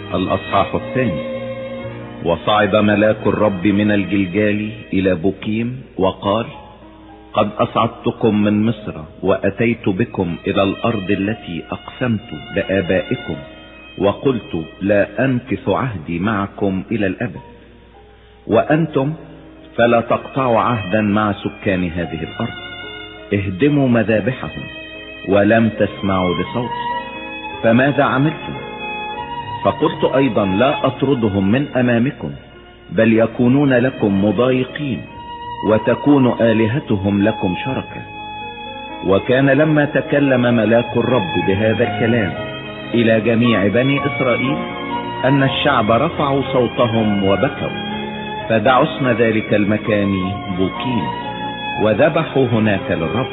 الأصحاح الثاني. وصعد ملاك الرب من الجلجال إلى بوكيم وقال: قد أصعدتكم من مصر وأتيت بكم إلى الأرض التي أقسمت لآبائكم، وقلت لا أنكث عهدي معكم إلى الأبد. وأنتم فلا تقطعوا عهدا مع سكان هذه الأرض، اهدموا مذابحهم ولم تسمعوا لصوتي. فماذا عملتم؟ فقلت أيضا لا أطردهم من أمامكم، بل يكونون لكم مضايقين، وتكون آلهتهم لكم شركة. وكان لما تكلم ملاك الرب بهذا الكلام إلى جميع بني إسرائيل أن الشعب رفعوا صوتهم وبكوا، فدعوا اسم ذلك المكان بوكيم، وذبحوا هناك للرب.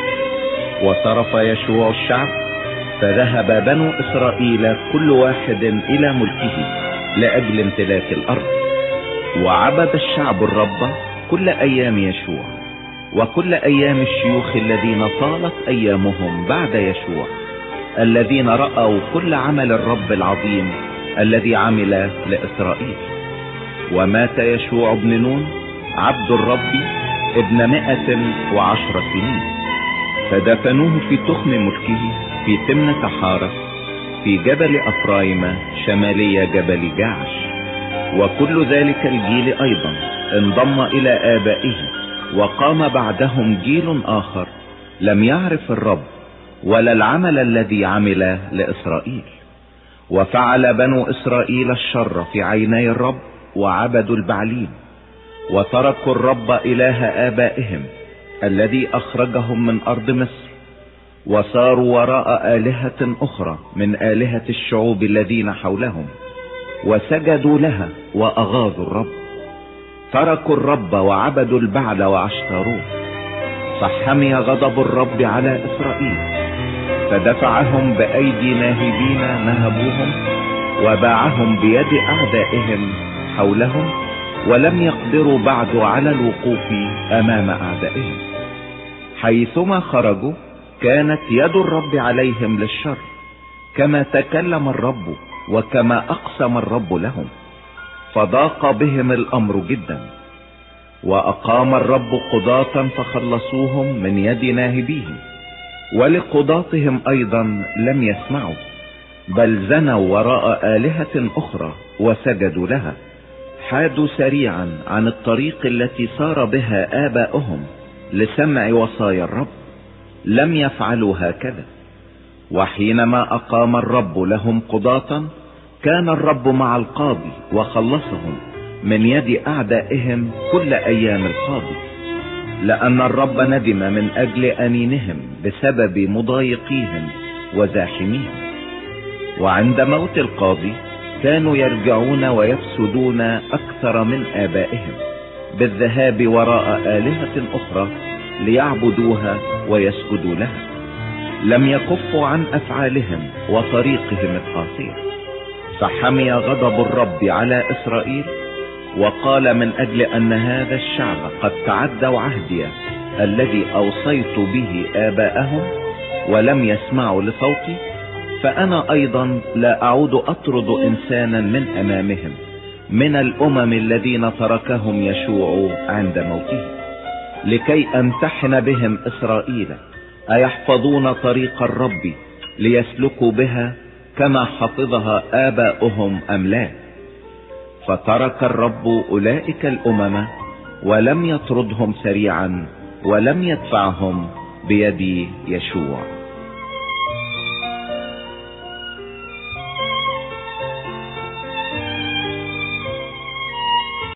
وصرف يشوع الشعب، فذهب بنو إسرائيل كل واحد إلى ملكه لأجل امتلاك الأرض. وعبد الشعب الرب كل أيام يشوع وكل أيام الشيوخ الذين طالت أيامهم بعد يشوع، الذين رأوا كل عمل الرب العظيم الذي عمل لإسرائيل. ومات يشوع بن نون عبد الرب ابن 110 سنين، فدفنوه في تخم ملكه في تمنة حارة في جبل أفرايم شمالي جبل جعش. وكل ذلك الجيل أيضا انضم إلى آبائه، وقام بعدهم جيل آخر لم يعرف الرب ولا العمل الذي عمل لإسرائيل. وفعل بنو إسرائيل الشر في عيني الرب وعبدوا البعليم، وتركوا الرب إله آبائهم الذي أخرجهم من أرض مصر، وصاروا وراء آلهة أخرى من آلهة الشعوب الذين حولهم، وسجدوا لها وأغاظوا الرب. تركوا الرب وعبدوا البعل وعشتروه، فحمي غضب الرب على إسرائيل، فدفعهم بأيدي ناهبين نهبوهم، وباعهم بيد أعدائهم حولهم، ولم يقدروا بعد على الوقوف أمام أعدائهم. حيثما خرجوا كانت يد الرب عليهم للشر، كما تكلم الرب وكما أقسم الرب لهم، فضاق بهم الأمر جدا. وأقام الرب قضاة فخلصوهم من يد ناهبيهم، ولقضاتهم أيضا لم يسمعوا، بل زنوا وراء آلهة أخرى وسجدوا لها، حادوا سريعا عن الطريق التي سار بها آباؤهم لسمع وصايا الرب، لم يفعلوا هكذا. وحينما أقام الرب لهم قضاة كان الرب مع القاضي وخلصهم من يد أعدائهم كل أيام القاضي، لأن الرب ندم من أجل أنينهم بسبب مضايقيهم وزاحميهم. وعند موت القاضي كانوا يرجعون ويفسدون أكثر من آبائهم بالذهاب وراء آلهة أخرى ليعبدوها ويسجدوا لها، لم يكفوا عن أفعالهم وطريقهم القاسية. فحمي غضب الرب على إسرائيل، وقال من أجل أن هذا الشعب قد تعدوا عهدي الذي أوصيت به آباءهم ولم يسمعوا لصوتي، فأنا أيضا لا أعود أطرد إنسانا من أمامهم من الأمم الذين تركهم يشوع عند موته، لكي أمتحن بهم إسرائيل أيحفظون طريق الرب ليسلكوا بها كما حفظها آباؤهم أم لا. فترك الرب أولئك الأمم ولم يطردهم سريعا ولم يدفعهم بيد يشوع.